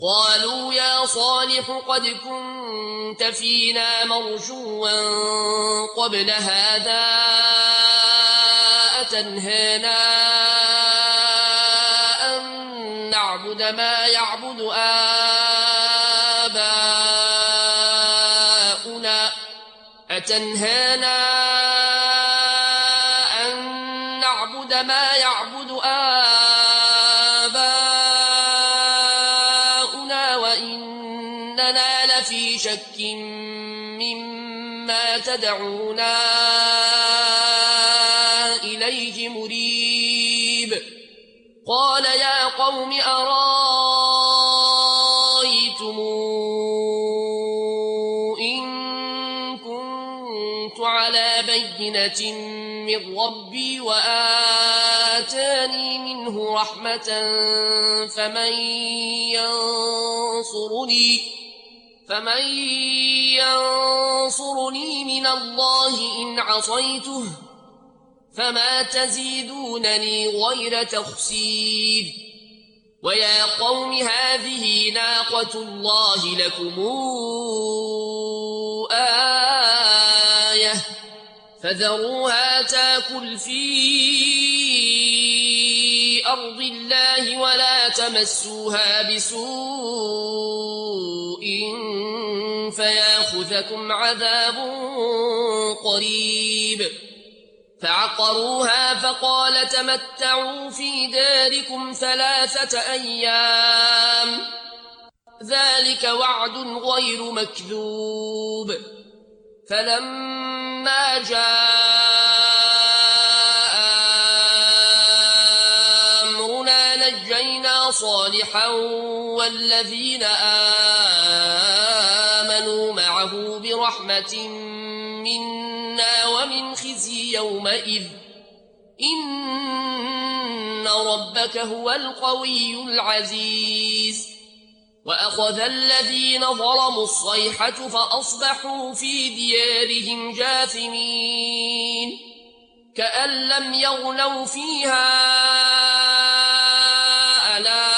قالوا يا صالح قد كنت فينا مرجوا قبل هذا أتنهانا أن نعبد ما يعبد آباؤنا وإننا لفي شك مما تدعونا إليه مريب قال يا قوم أرايتم إن كنت على بينة من ربي وآتاني منه رحمة فمن ينصرني من الله إن عصيته فما تزيدونني غير تخسير ويا قوم هذه ناقة الله لكم آية فذروها تاكل في أرض الله ولا تمسوها بسوء فياخذكم عذاب قريب فعقروها فقال تمتعوا في داركم 3 أيام ذلك وعد غير مكذوب فلما جاء أمرنا نجينا صالحا والذين آمنوا معه برحمة منا ومن خزي يومئذ إن ربك هو القوي العزيز وأخذ الذين ظلموا الصيحة فأصبحوا في ديارهم جاثمين كأن لم يغنوا فيها ألا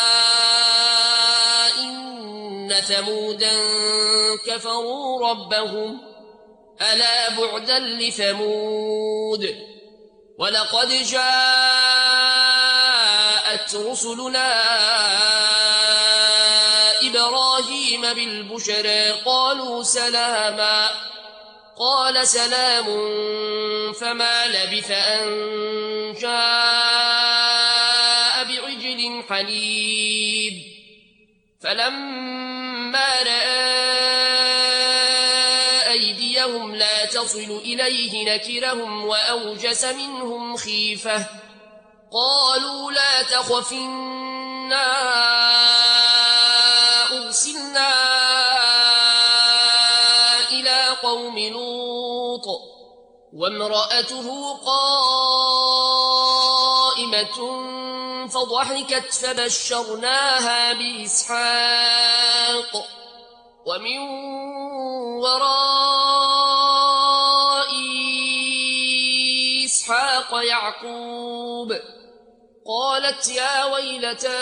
إن ثمودا كفروا ربهم ألا بعدا لثمود ولقد جاءت رسلنا إبراهيم بالبشرى قالوا سلاما قال سلام فما لبث أن جاء بعجل حنيذ فلما رأى أيديهم لا تصل إليه نكرهم وأوجس منهم خيفة قالوا لا تخف إنا أرسلنا إلى قوم لوط وامرأته قائمة فضحكت فبشرناها بإسحاق ومن وراء إسحاق يعقوب قالت يا ويلتى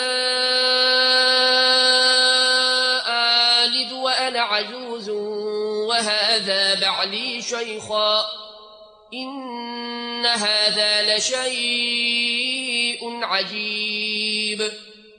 آلد وأنا عجوز وهذا بعلي شيخا إن هذا لشيء عجيب